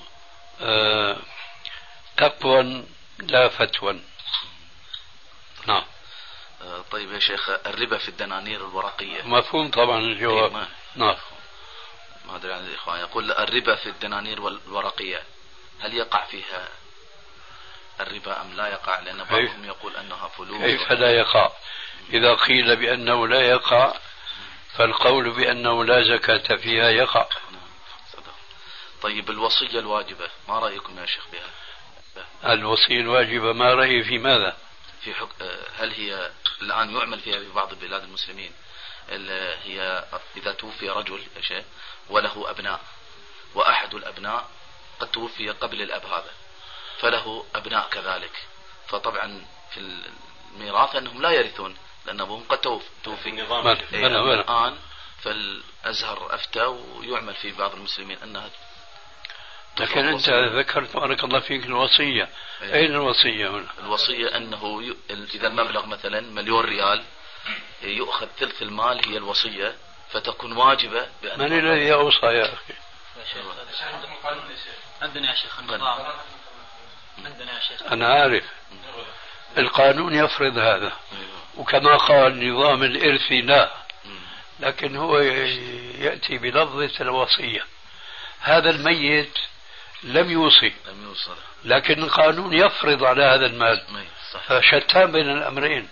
تقوى لا فتوى. نعم. طيب يا شيخ، الربا في الدنانير الورقية مفهوم طبعا الجواب. نعم. ما أدري عن الإخوان، يقول الربا في الدنانير الورقية هل يقع فيها الربا أم لا يقع؟ لأن بعضهم يقول أنها فلوس. كيف لا يقع؟ إذا قيل بأنه لا يقع فالقول بأنه لا زكاة فيها يقع. طيب الوصية الواجبة ما رأيكم يا شيخ بها؟ الوصية الواجبة ما رأيي في ماذا؟ في هل هي الآن يعمل فيها في بعض بلاد المسلمين؟ هي إذا توفي رجل يا شيخ وله أبناء، وأحد الأبناء قد توفي قبل الأب هذا، فله أبناء كذلك، فطبعا في الميراث أنهم لا يرثون لأن أبوهم قد توفي. الآن فالأزهر أفتى ويعمل في بعض المسلمين أنها. لكن أنت ذكرت بارك الله فيك الوصية. أين الوصية هنا؟ الوصية أنه إذا المبلغ مثلا 1,000,000 ريال يؤخذ ثلث المال، هي الوصية فتكون واجبة. من الذي أوصى يا أخي؟ عندنا يا شيخ النظام، عندنا يا شيخ أنا عارف القانون يفرض هذا، وكما قال نظام الإرث لا، لكن هو يأتي بلفظة الوصية. هذا الميت لم يوصي، لكن القانون يفرض على هذا المال، فشتان بين الأمرين.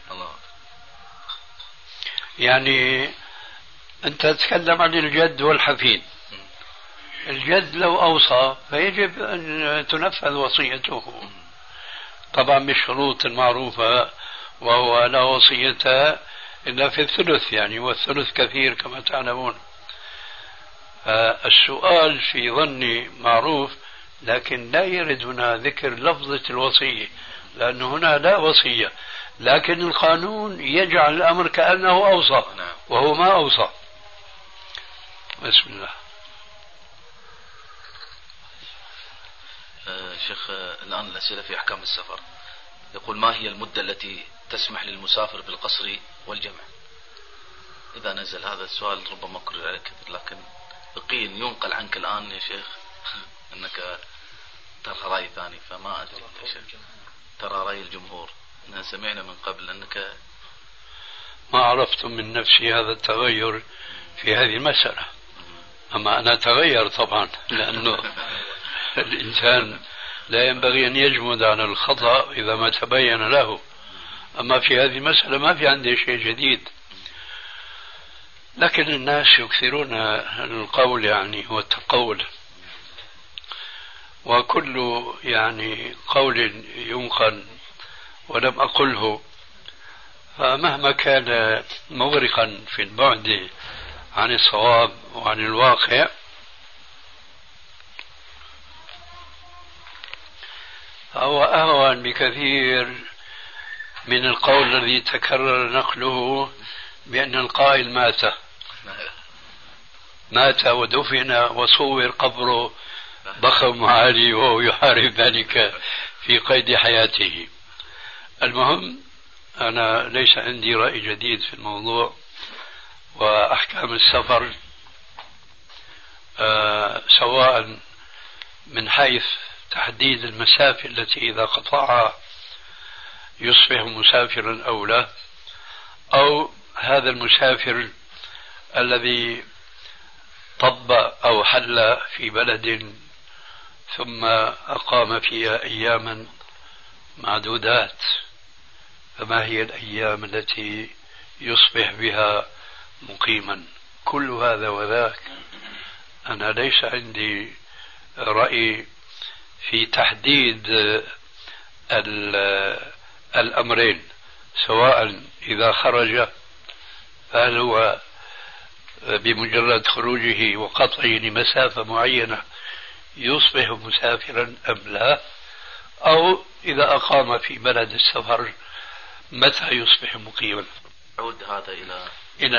يعني أنت تتكلم عن الجد والحفيد. الجد لو أوصى فيجب أن تنفذ وصيته، طبعا بالشروط المعروفة، وهو لا وصية إلا في الثلث، يعني والثلث كثير كما تعلمون. السؤال في ظني معروف، لكن لا يرد هنا ذكر لفظة الوصية، لأن هنا لا وصية، لكن القانون يجعل الأمر كأنه أوصى وهو ما أوصى. بسم الله. شيخ، الآن الأسئلة في أحكام السفر. يقول: ما هي المدة التي تسمح للمسافر بالقصر والجمع؟ إذا نزل هذا السؤال ربما كرر عليك كثير، لكن يقين ينقل عنك الآن يا شيخ أنك ترى رأي ثاني، فما أدري يا شيخ، ترى رأي الجمهور. سمعنا من قبل أنك ما عرفت من نفسي هذا التغير في هذه المسألة، أما أنا تغير طبعا، لأنه الإنسان لا ينبغي أن يجمد على الخطأ إذا ما تبين له. أما في هذه المسألة ما في عندي شيء جديد، لكن الناس يكثرون القول يعني والتقول، وكل يعني قول ينقل ولم أقله، فمهما كان مغرقا في البعد عن الصواب وعن الواقع فهو أهون بكثير من القول الذي تكرر نقله بأن القائل مات ودفن وصور قبره ضخم عالي وهو يحارب ذلك في قيد حياته. المهم أنا ليس عندي رأي جديد في الموضوع، وأحكام السفر سواء من حيث تحديد المسافة التي إذا قطعها يصبح مسافرا أو لا، أو هذا المسافر الذي طب أو حل في بلد ثم أقام فيها أياما معدودات، فما هي الأيام التي يصبح بها مقيما؟ كل هذا وذاك أنا ليس عندي رأي في تحديد الأمرين، سواء إذا خرج فهل هو بمجرد خروجه وقطعه لمسافة معينة يصبح مسافرا أم لا، أو إذا أقام في بلد السفر متى يصبح مقيما. يعود هذا إلى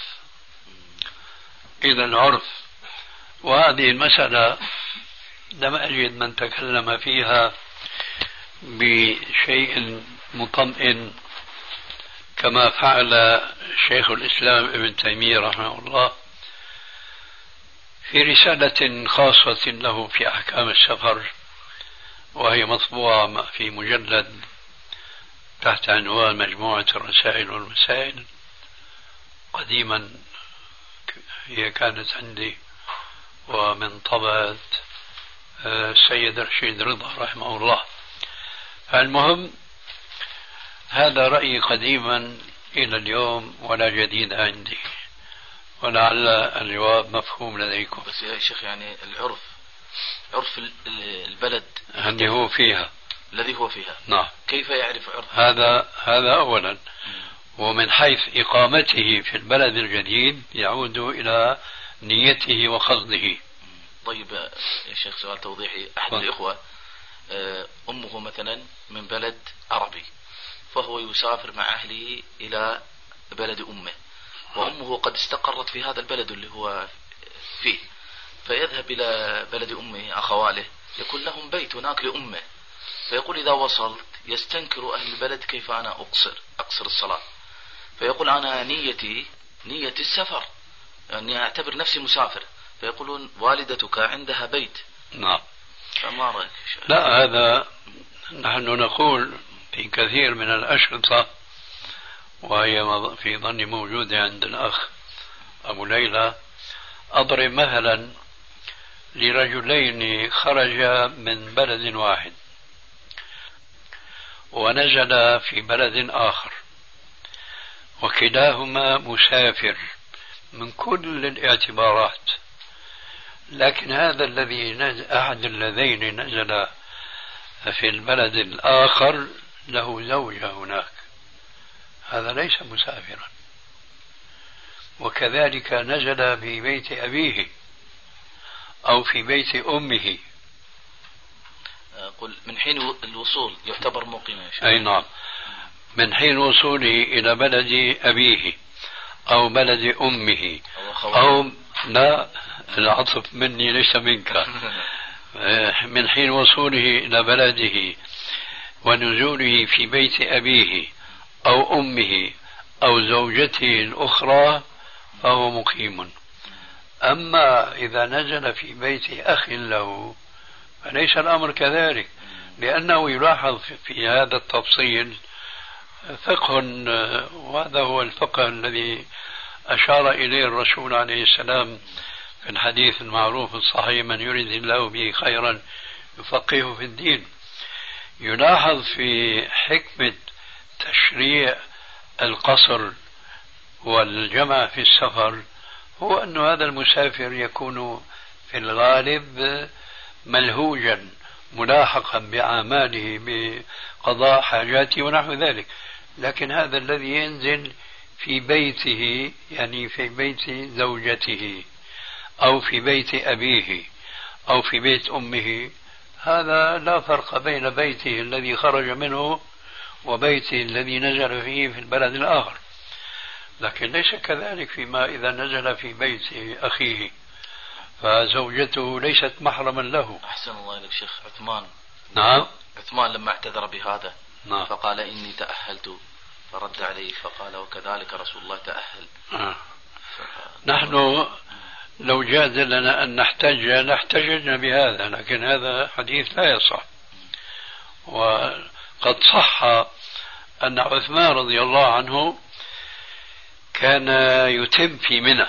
العرف. وهذه المسألة لم أجد من تكلم فيها بشيء مطمئن كما فعل شيخ الإسلام ابن تيمية رحمه الله في رسالة خاصة له في أحكام السفر، وهي مطبوعة في مجلد تحت عنوان مجموعة الرسائل والمسائل. قديما هي كانت عندي ومن طبعة السيد رشيد رضا رحمه الله. المهم هذا رأيي قديما إلى اليوم ولا جديد عندي، ولعل الجواب مفهوم لديكم. بس يا شيخ يعني عرف البلد الذي هو فيها نعم، كيف يعرف عرف هذا أولا. ومن حيث إقامته في البلد الجديد يعود إلى نيته وقصده. طيب يا شيخ سؤال توضيحي. أحد الإخوة أمه مثلا من بلد عربي، فهو يسافر مع أهله إلى بلد أمه، وأمه قد استقرت في هذا البلد اللي هو فيه، فيذهب إلى بلد أمه أخواله يكون لهم بيت هناك لأمه، فيقول إذا وصلت يستنكر أهل البلد كيف أنا أقصر الصلاة، فيقول أنا نية السفر، يعني أعتبر نفسي مسافر، فيقولون والدتك عندها بيت. نعم. فما رأيك؟ لا، هذا نحن نقول في كثير من الأشرطة، وهي في ظني موجودة عند الأخ أبو ليلى، أضرب مثلا لرجلين خرجا من بلد واحد ونزل في بلد آخر، وكلاهما مسافر من كل الاعتبارات، لكن هذا أحد اللذين نزل في البلد الآخر له زوجة هناك، هذا ليس مسافرا. وكذلك نزل في بيت أبيه أو في بيت أمه. قل من حين الوصول يعتبر مقيما. أي نعم، من حين وصوله إلى بلد أبيه أو بلد أمه أو لا، العطف مني ليس منك. من حين وصوله إلى بلده ونزوله في بيت أبيه أو أمه أو زوجته الأخرى فهو مقيم. أما إذا نزل في بيت أخ له فليس الأمر كذلك، لأنه يلاحظ في هذا التفصيل فقه، وهذا هو الفقه الذي أشار إليه الرسول عليه السلام في الحديث المعروف الصحيح: من يريد الله به خيرا يفقهه في الدين. يلاحظ في حكمة تشريع القصر والجمع في السفر هو أن هذا المسافر يكون في الغالب ملهوجا ملاحقا بأعماله بقضاء حاجاته ونحو ذلك، لكن هذا الذي ينزل في بيته، يعني في بيت زوجته أو في بيت أبيه أو في بيت أمه، هذا لا فرق بين بيته الذي خرج منه وبيته الذي نزل فيه في البلد الآخر. لكن ليس كذلك فيما إذا نزل في بيت أخيه فزوجته ليست محرما له. أحسن الله إليك شيخ. عثمان، نعم، عثمان لما اعتذر بهذا نعم. فقال إني تأهلت، فرد عليه فقال وكذلك رسول الله تأهل. نحن لو جاز لنا أن نحتج لاحتججنا بهذا، لكن هذا حديث لا يصح. وقد صح أن عثمان رضي الله عنه كان يتم في منى،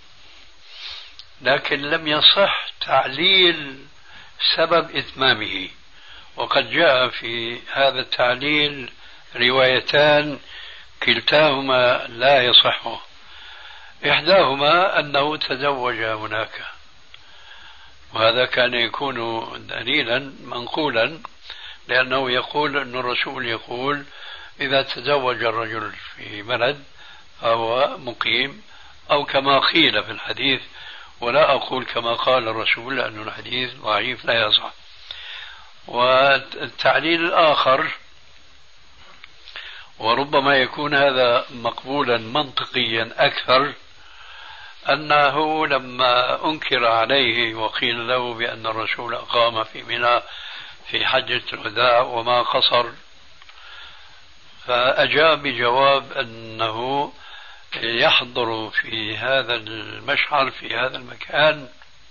لكن لم يصح تعليل سبب إتمامه، وقد جاء في هذا التعليل روايتان كلتاهما لا يصح. إحداهما أنه تزوج هناك، وهذا كان يكون دليلا منقولا، لأنه يقول أن الرسول يقول إذا تزوج الرجل في بلد فهو مقيم، أو كما قيل في الحديث، ولا أقول كما قال الرسول لأن الحديث ضعيف لا يصح. والتعليل الآخر، وربما يكون هذا مقبولا منطقيا أكثر، أنه لما أنكر عليه وقيل له بأن الرسول أقام في منى في حجة الوداع وما قصر، فأجاب بجواب أنه يحضر في هذا المشعر في هذا المكان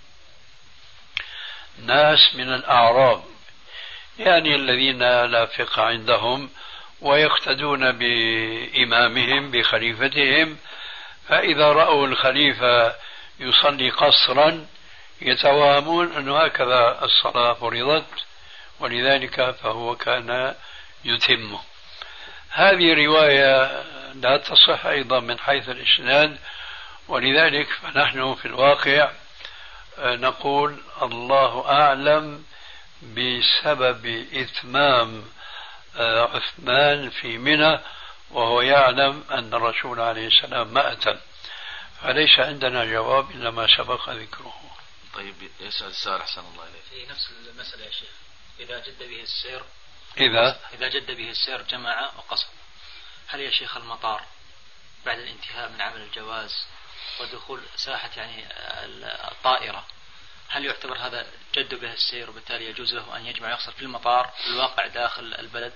ناس من الأعراب، يعني الذين لا فقه عندهم ويقتدون بإمامهم بخليفتهم، فإذا رأوا الخليفة يصلي قصرا يتوهمون أن هكذا الصلاة فرضت، ولذلك فهو كان يتمه. هذه رواية لا تصح أيضا من حيث الإسناد، ولذلك فنحن في الواقع نقول الله أعلم بسبب إتمام عثمان في منى، وهو يعلم أن الرسول عليه السلام ما أتم، فليس عندنا جواب إلا ما سبق ذكره. طيب يسأل السائل أحسن الله إليك في نفس المسألة يا شيخ، إذا جد به السير إذا جد به السير جمع وقصر، هل يا شيخ المطار بعد الانتهاء من عمل الجواز ودخول ساحة يعني الطائرة، هل يعتبر هذا جد به السير وبالتالي يجوز له أن يجمع ويقصر في المطار الواقع داخل البلد؟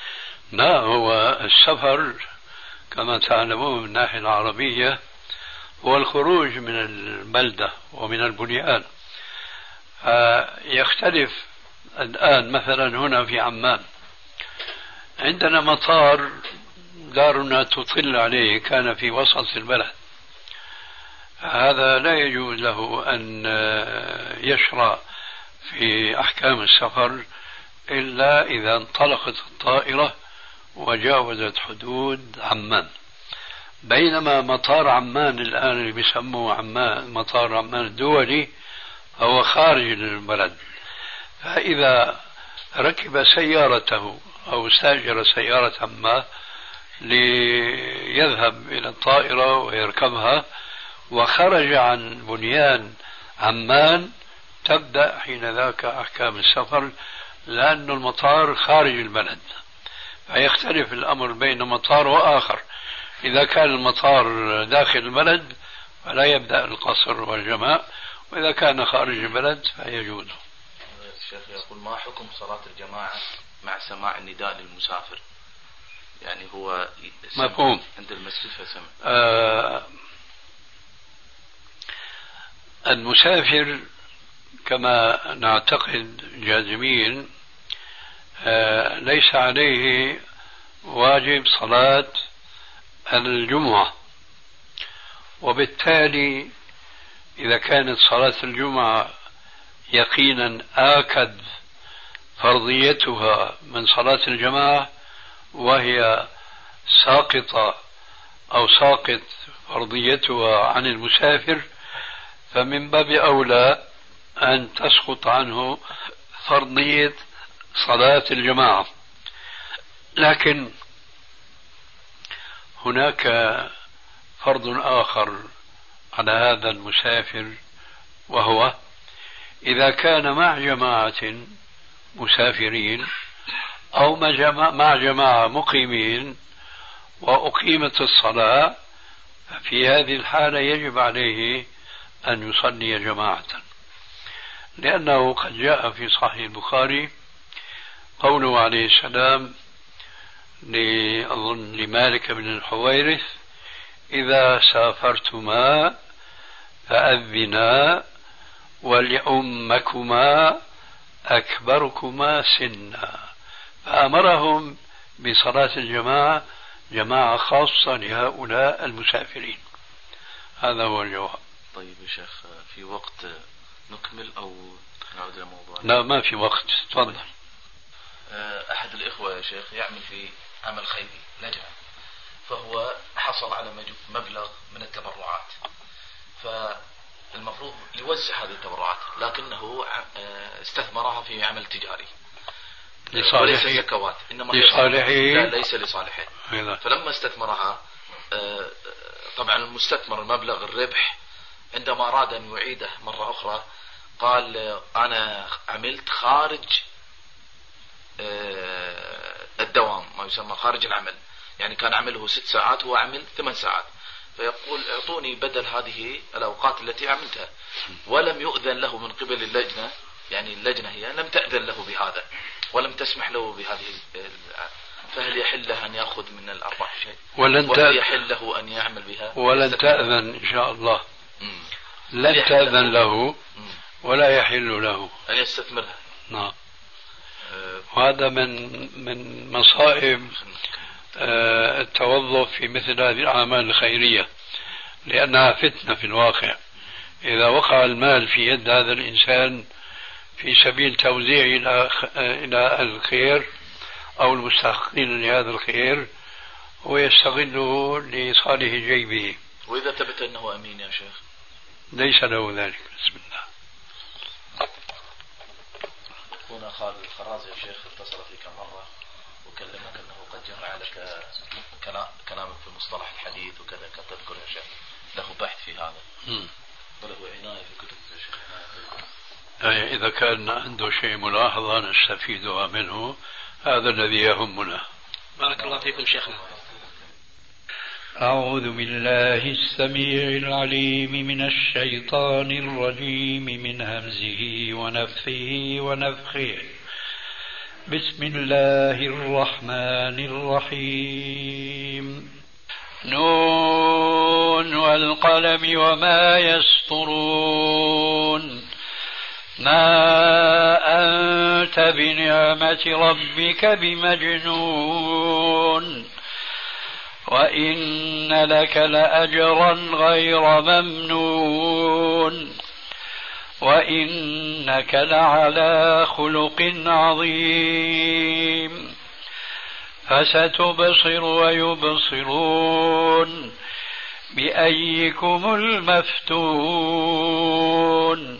لا، هو السفر كما تعلمون من الناحية العربية هو الخروج من البلدة ومن البنيان. يختلف الآن مثلا هنا في عمان عندنا مطار دارنا تطل عليه كان في وسط البلد، هذا لا يجوز له أن يشرع في أحكام السفر إلا إذا انطلقت الطائرة وجاوزت حدود عمان. بينما مطار عمان الآن اللي بيسموه عمان مطار عمان الدولي هو خارج البلد، فإذا ركب سيارته أو استأجر سيارة ما ليذهب إلى الطائرة ويركبها وخرج عن بنيان عمان تبدأ حين ذاك أحكام السفر، لأن المطار خارج البلد. فيختلف الأمر بين مطار وآخر. إذا كان المطار داخل البلد فلا يبدأ القصر والجماع، وإذا كان خارج البلد فيجوز. الشيخ يقول ما حكم صلاة الجماعة مع سماع النداء للمسافر؟ يعني هو مفهوم عند المسجد فسمع. المسافر كما نعتقد جازمين ليس عليه واجب صلاة الجمعة، وبالتالي إذا كانت صلاة الجمعة يقينا آكد فرضيتها من صلاة الجماعة وهي ساقطة أو ساقط فرضيتها عن المسافر، فمن باب أولى أن تسقط عنه فرضية صلاة الجماعة. لكن هناك فرض آخر على هذا المسافر، وهو إذا كان مع جماعة مسافرين أو مع جماعة مقيمين وأقيمت الصلاة، في هذه الحالة يجب عليه أن يصلي جماعة، لأنه قد جاء في صحيح البخاري قوله عليه السلام أظن لمالك بن الحويرث: إذا سافرتما فأذنا وليؤمكما أكبركما سنا، فأمرهم بصلاة الجماعة، جماعة خاصة لهؤلاء المسافرين. هذا هو الجواب. طيب يا شيخ، في وقت نكمل أو نعود إلى موضوع؟ لا، ما في وقت، تفضل. أحد الإخوة يا شيخ يعمل في عمل خيري نجح، فهو حصل على مبلغ من التبرعات، فالمفروض يوزع هذه التبرعات، لكنه استثمرها في عمل تجاري وليس زكوات، إنما لصالحه. لا، ليس لصالحه. هذا. فلما استثمرها طبعا المستثمر المبلغ الربح عندما أراد أن يعيده مرة أخرى قال أنا عملت خارج الدوام، ما يسمى خارج العمل، يعني كان عمله 6 ساعات هو عمل 8 ساعات، فيقول اعطوني بدل هذه الأوقات التي عملتها، ولم يؤذن له من قبل اللجنة، يعني اللجنة هي لم تأذن له بهذا ولم تسمح له بهذه، فهل يحل له أن يأخذ من الأرباح شيء؟ وهل يحل له أن يعمل بها؟ ولن تأذن إن شاء الله. لن تأذن له ولا يحل له أن يستثمرها. نعم. وهذا من مصائب التوظف في مثل هذه الأعمال الخيرية، لأنها فتنة في الواقع. إذا وقع المال في يد هذا الإنسان في سبيل توزيعه إلى الخير أو المستحقين لهذا الخير، هو يستغله لصالح جيبه. وإذا ثبت أنه أمين يا شيخ؟ ليس له ذلك. بسم الله. هنا خالد الخرازي يا شيخ اتصل فيك مرة وكلمك أنه قد جمع لك كلامك في مصطلح الحديث وكذا، قد تذكر يا شيخ له بحث في هذا وله عناية في كتب يا شيخ. إذا كان عنده شيء ملاحظة نستفيدها منه، هذا الذي يهمنا. بارك الله فيكم شيخنا. أعوذ بالله السميع العليم من الشيطان الرجيم من همزه ونفثه ونفخه. بسم الله الرحمن الرحيم. نون والقلم وما يسطرون ما أنت بنعمة ربك بمجنون وإن لك لأجرا غير ممنون وإنك لعلى خلق عظيم فستبصر ويبصرون بأيكم المفتون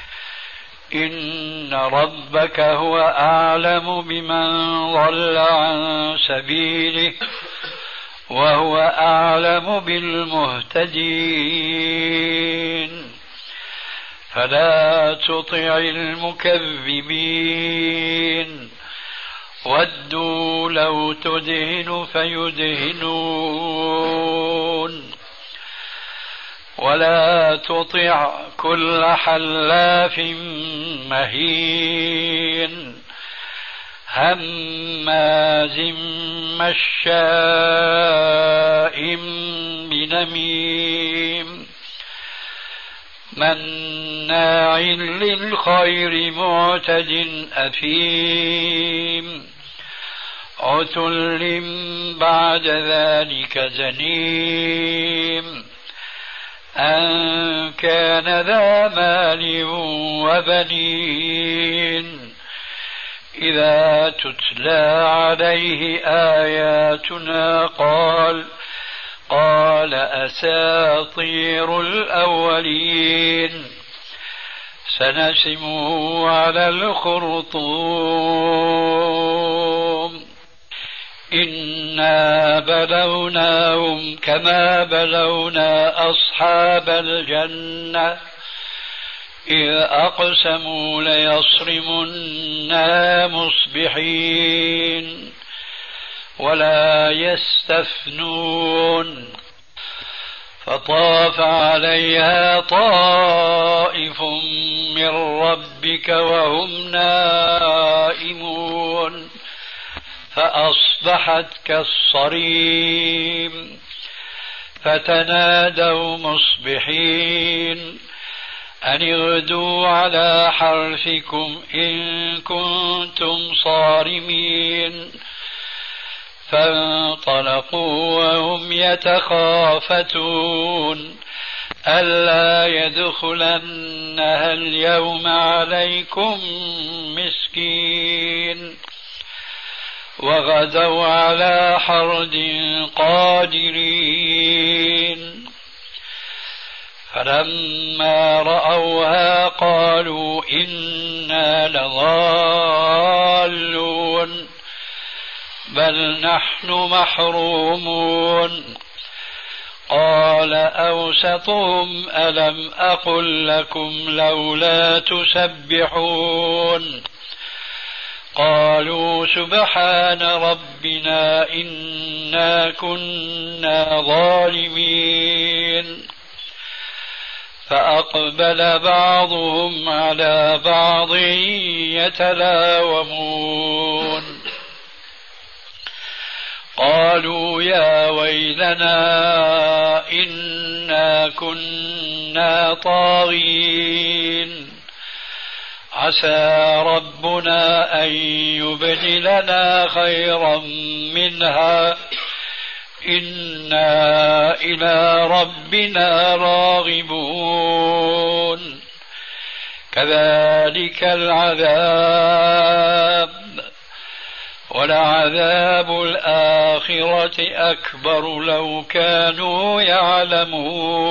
إن ربك هو أعلم بمن ضل عن سبيله وهو أعلم بالمهتدين فلا تطع المكذبين ودوا لو تدهن فيدهنون ولا تطع كل حلاف مهين هماز مشاء بنميم مناع للخير معتد أثيم عتل بعد ذلك زنيم أن كان ذا مال وبنين إذا تتلى عليه آياتنا قال أساطير الأولين سنسمه على الخرطوم إنا بلوناهم كما بلونا أصحاب الجنة إذ أقسموا ليصرمنها مصبحين ولا يستثنون فطاف عليها طائف من ربك وهم نائمون فأصبحت كالصريم فتنادوا مصبحين أن اغدوا على حرثكم إن كنتم صارمين فانطلقوا وهم يتخافتون ألا يدخلنها اليوم عليكم مسكين وغدوا على حرد قادرين فلما رأوها قالوا إنا لضالون بل نحن محرومون قال أوسطهم ألم أقل لكم لولا تسبحون قالوا سبحان ربنا إنا كنا ظالمين فأقبل بعضهم على بعض يتلاومون قالوا يا ويلنا إنا كنا طاغين عسى ربنا أن يبدلنا خيرا منها إنا إلى ربنا راغبون كذلك العذاب ولعذاب الآخرة أكبر لو كانوا يعلمون